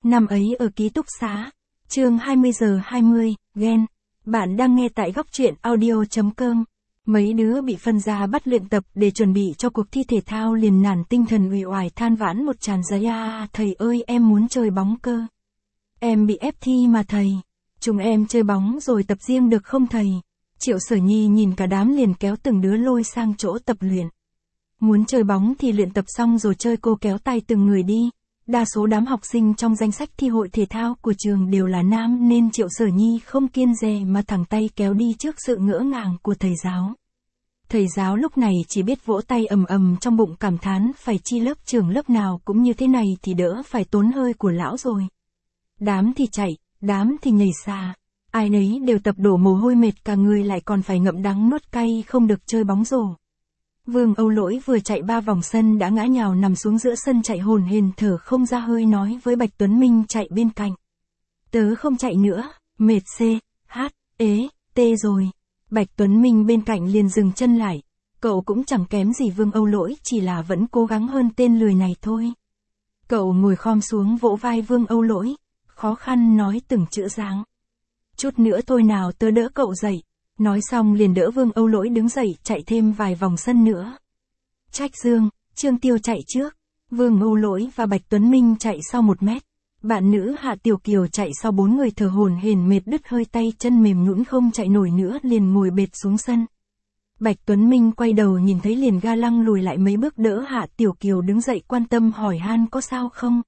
Năm ấy ở ký túc xá, chương 20 giờ 20, ghen. Bạn đang nghe tại góc truyện audio.com. Mấy đứa bị phân ra bắt luyện tập để chuẩn bị cho cuộc thi thể thao liền nản tinh thần uể oải than vãn một tràn giấy thầy ơi em muốn chơi bóng cơ. Em bị ép thi mà thầy. Chúng em chơi bóng rồi tập riêng được không thầy? Triệu Sở Nhi nhìn cả đám liền kéo từng đứa lôi sang chỗ tập luyện. Muốn chơi bóng thì luyện tập xong rồi chơi, cô kéo tay từng người đi. Đa số đám học sinh trong danh sách thi hội thể thao của trường đều là nam nên Triệu Sở Nhi không kiêng dè mà thẳng tay kéo đi trước sự ngỡ ngàng của thầy giáo. Thầy giáo lúc này chỉ biết vỗ tay ầm ầm trong bụng cảm thán phải chi lớp trưởng lớp nào cũng như thế này thì đỡ phải tốn hơi của lão rồi. Đám thì chạy, đám thì nhảy xa. Ai nấy đều tập đổ mồ hôi mệt cả người lại còn phải ngậm đắng nuốt cay không được chơi bóng rổ. Vương Âu Lỗi vừa chạy 3 vòng sân đã ngã nhào nằm xuống giữa sân chạy hổn hển thở không ra hơi nói với Bạch Tuấn Minh chạy bên cạnh. Tớ không chạy nữa, mệt tê rồi. Bạch Tuấn Minh bên cạnh liền dừng chân lại. Cậu cũng chẳng kém gì Vương Âu Lỗi, chỉ là vẫn cố gắng hơn tên lười này thôi. Cậu ngồi khom xuống vỗ vai Vương Âu Lỗi, khó khăn nói từng chữ dáng. Chút nữa thôi nào tớ đỡ cậu dậy. Nói xong liền đỡ Vương Âu Lỗi đứng dậy chạy thêm vài vòng sân nữa. Trạch Dương, Trương Tiêu chạy trước. Vương Âu Lỗi và Bạch Tuấn Minh chạy sau 1 mét. Bạn nữ Hạ Tiểu Kiều chạy sau 4 người thở hổn hển mệt đứt hơi tay chân mềm nhũn không chạy nổi nữa liền ngồi bệt xuống sân. Bạch Tuấn Minh quay đầu nhìn thấy liền ga lăng lùi lại mấy bước đỡ Hạ Tiểu Kiều đứng dậy quan tâm hỏi han có sao không.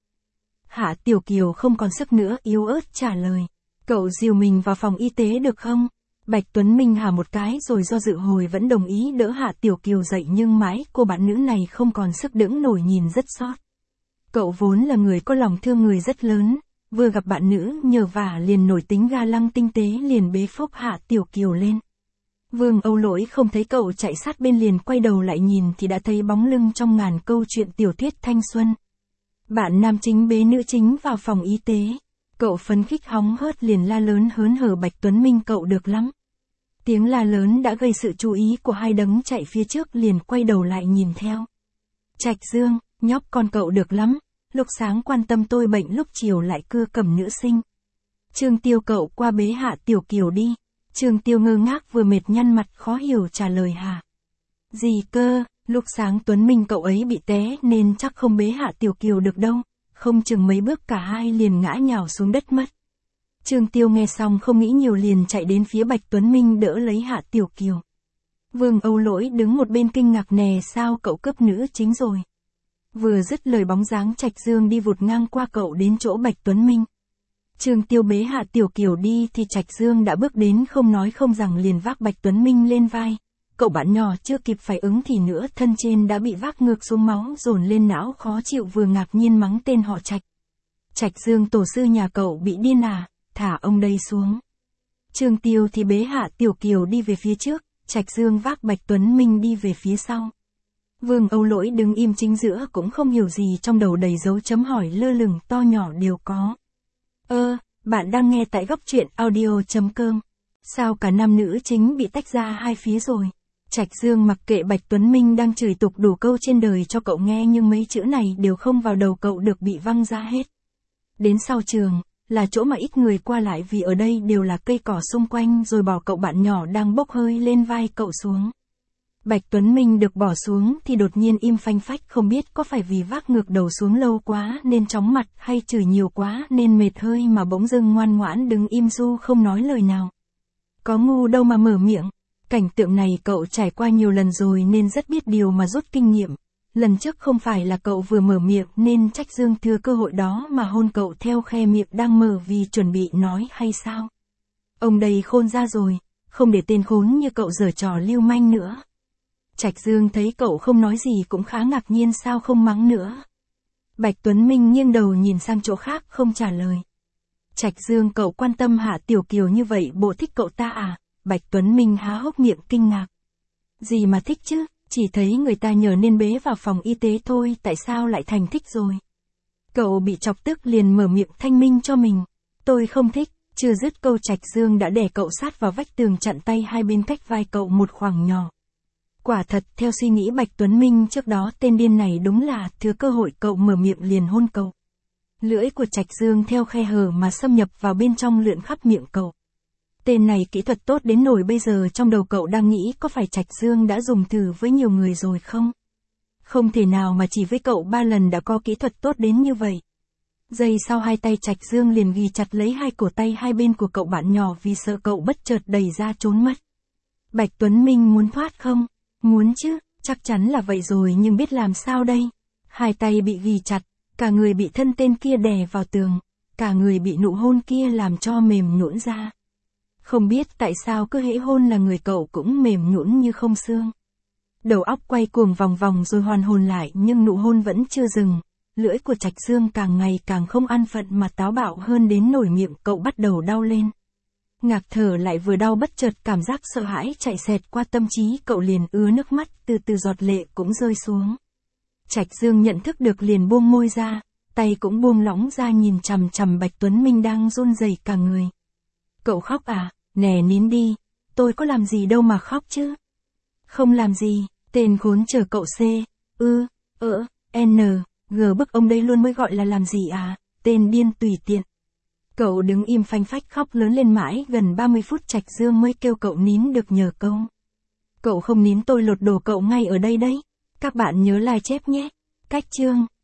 Hạ Tiểu Kiều không còn sức nữa yếu ớt trả lời. Cậu dìu mình vào phòng y tế được không? Bạch Tuấn Minh hả một cái rồi do dự hồi vẫn đồng ý đỡ Hạ Tiểu Kiều dậy nhưng mãi cô bạn nữ này không còn sức đỡ nổi nhìn rất xót. Cậu vốn là người có lòng thương người rất lớn, vừa gặp bạn nữ nhờ vả liền nổi tính ga lăng tinh tế liền bế phốc Hạ Tiểu Kiều lên. Vương Âu Lỗi không thấy cậu chạy sát bên liền quay đầu lại nhìn thì đã thấy bóng lưng trong ngàn câu chuyện tiểu thuyết thanh xuân. Bạn nam chính bế nữ chính vào phòng y tế. Cậu phấn khích hóng hớt liền la lớn hớn hở Bạch Tuấn Minh cậu được lắm. Tiếng la lớn đã gây sự chú ý của hai đấng chạy phía trước liền quay đầu lại nhìn theo. Trạch Dương, nhóc con cậu được lắm, lúc sáng quan tâm tôi bệnh lúc chiều lại cưa cầm nữ sinh. Trương Tiêu cậu qua bế Hạ Tiểu Kiều đi. Trương Tiêu ngơ ngác vừa mệt nhăn mặt khó hiểu trả lời hả. Gì cơ, lúc sáng Tuấn Minh cậu ấy bị té nên chắc không bế Hạ Tiểu Kiều được đâu. Không chừng mấy bước cả hai liền ngã nhào xuống đất mất. Trương Tiêu nghe xong không nghĩ nhiều liền chạy đến phía Bạch Tuấn Minh đỡ lấy Hạ Tiểu Kiều. Vương Âu Lỗi đứng một bên kinh ngạc nè sao cậu cướp nữ chính rồi. Vừa dứt lời bóng dáng Trạch Dương đi vụt ngang qua cậu đến chỗ Bạch Tuấn Minh. Trương Tiêu bế Hạ Tiểu Kiều đi thì Trạch Dương đã bước đến không nói không rằng liền vác Bạch Tuấn Minh lên vai. Cậu bạn nhỏ chưa kịp phản ứng thì nữa thân trên đã bị vác ngược xuống máu dồn lên não khó chịu vừa ngạc nhiên mắng tên họ Trạch. Trạch Dương tổ sư nhà cậu bị điên à, thả ông đây xuống. Trương Tiêu thì bế Hạ Tiểu Kiều đi về phía trước, Trạch Dương vác Bạch Tuấn Minh đi về phía sau. Vương Âu Lỗi đứng im chính giữa cũng không hiểu gì trong đầu đầy dấu chấm hỏi lơ lửng to nhỏ đều có. Bạn đang nghe tại góc truyện audio.com. Sao cả nam nữ chính bị tách ra hai phía rồi? Trạch Dương mặc kệ Bạch Tuấn Minh đang chửi tục đủ câu trên đời cho cậu nghe nhưng mấy chữ này đều không vào đầu cậu được bị văng ra hết. Đến sau trường, là chỗ mà ít người qua lại vì ở đây đều là cây cỏ xung quanh rồi bỏ cậu bạn nhỏ đang bốc hơi lên vai cậu xuống. Bạch Tuấn Minh được bỏ xuống thì đột nhiên im phanh phách không biết có phải vì vác ngược đầu xuống lâu quá nên chóng mặt hay chửi nhiều quá nên mệt hơi mà bỗng dưng ngoan ngoãn đứng im ru không nói lời nào. Có ngu đâu mà mở miệng. Cảnh tượng này cậu trải qua nhiều lần rồi nên rất biết điều mà rút kinh nghiệm. Lần trước không phải là cậu vừa mở miệng nên Trạch Dương thừa cơ hội đó mà hôn cậu theo khe miệng đang mở vì chuẩn bị nói hay sao? Ông đây khôn ra rồi, không để tên khốn như cậu giở trò lưu manh nữa. Trạch Dương thấy cậu không nói gì cũng khá ngạc nhiên sao không mắng nữa. Bạch Tuấn Minh nghiêng đầu nhìn sang chỗ khác không trả lời. Trạch Dương cậu quan tâm Hạ Tiểu Kiều như vậy bộ thích cậu ta à? Bạch Tuấn Minh há hốc miệng kinh ngạc. Gì mà thích chứ, chỉ thấy người ta nhờ nên bế vào phòng y tế thôi tại sao lại thành thích rồi. Cậu bị chọc tức liền mở miệng thanh minh cho mình. Tôi không thích, chưa dứt câu Trạch Dương đã đè cậu sát vào vách tường chặn tay hai bên cách vai cậu một khoảng nhỏ. Quả thật theo suy nghĩ Bạch Tuấn Minh trước đó tên điên này đúng là thừa cơ hội cậu mở miệng liền hôn cậu. Lưỡi của Trạch Dương theo khe hở mà xâm nhập vào bên trong lượn khắp miệng cậu. Tên này kỹ thuật tốt đến nỗi bây giờ trong đầu cậu đang nghĩ có phải Trạch Dương đã dùng thử với nhiều người rồi không? Không thể nào mà chỉ với cậu 3 lần đã có kỹ thuật tốt đến như vậy. Giây sau hai tay Trạch Dương liền ghi chặt lấy hai cổ tay hai bên của cậu bạn nhỏ vì sợ cậu bất chợt đẩy ra trốn mất. Bạch Tuấn Minh muốn thoát không? Muốn chứ, chắc chắn là vậy rồi nhưng biết làm sao đây? Hai tay bị ghi chặt, cả người bị thân tên kia đè vào tường, cả người bị nụ hôn kia làm cho mềm nhũn ra. Không biết tại sao cứ hễ hôn là người cậu cũng mềm nhũn như không xương. Đầu óc quay cuồng vòng vòng rồi hoàn hồn lại nhưng nụ hôn vẫn chưa dừng. Lưỡi của Trạch Dương càng ngày càng không an phận mà táo bạo hơn đến nổi miệng cậu bắt đầu đau lên. Ngạc thở lại vừa đau bất chợt cảm giác sợ hãi chạy xẹt qua tâm trí cậu liền ứa nước mắt từ từ giọt lệ cũng rơi xuống. Trạch Dương nhận thức được liền buông môi ra, tay cũng buông lỏng ra nhìn chằm chằm Bạch Tuấn Minh đang run rẩy cả người. Cậu khóc à, nè nín đi, tôi có làm gì đâu mà khóc chứ. Không làm gì, tên khốn chờ cậu C, N, G bức ông đây luôn mới gọi là làm gì à, tên điên tùy tiện. Cậu đứng im phanh phách khóc lớn lên mãi gần 30 phút Trạch Dương mới kêu cậu nín được nhờ câu. Cậu không nín tôi lột đồ cậu ngay ở đây đấy. Các bạn nhớ like chép nhé. Cách chương